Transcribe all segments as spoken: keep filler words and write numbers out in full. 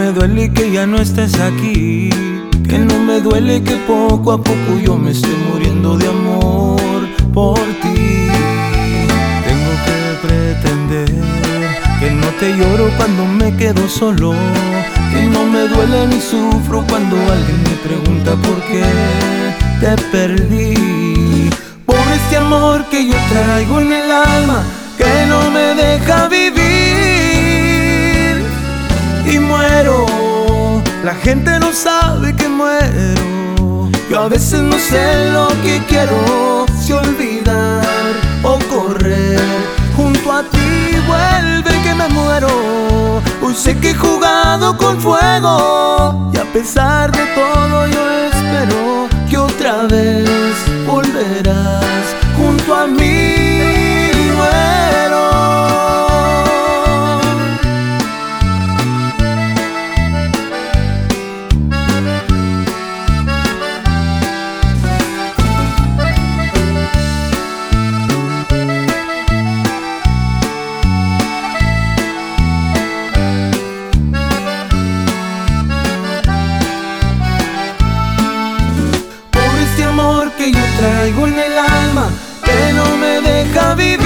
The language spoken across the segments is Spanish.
me duele que ya no estés aquí, que no me duele que poco a poco yo me esté muriendo de amor por ti. Tengo que pretender que no te lloro cuando me quedo solo, que no me duele ni sufro cuando alguien me pregunta por qué te perdí. Por este amor que yo traigo en el alma, que no me deja vivir. Y muero, la gente no sabe que muero. Yo a veces no sé lo que quiero, si olvidar o correr junto a ti. Vuelve que me muero. Hoy sé que he jugado con fuego, y a pesar de todo yo espero que otra vez volverás junto a mí. Muero. Que yo traigo en el alma, que no me deja vivir.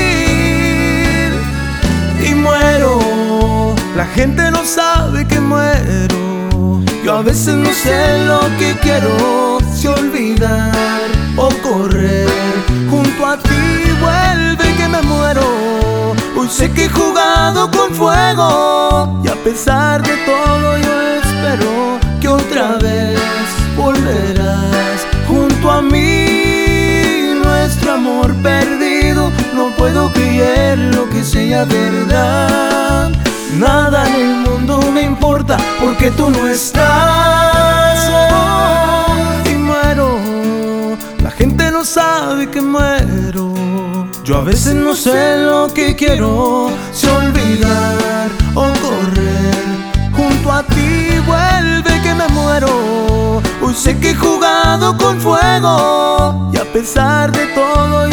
Y muero, la gente no sabe que muero. Yo a veces no sé lo que quiero, si olvidar o correr junto a ti. Vuelve que me muero. Hoy sé que he jugado con fuego, y a pesar de todo yo espero que otra vez volverás junto a mí. Nuestro amor perdido, no puedo creer lo que sea verdad. Nada en el mundo me importa porque tú no estás. Oh, y muero, la gente no sabe que muero. Yo a veces no sé lo que quiero, si olvidar o correr junto a ti. Vuelve que me muero. Hoy sé que he jugado con fuego, y a pesar de todo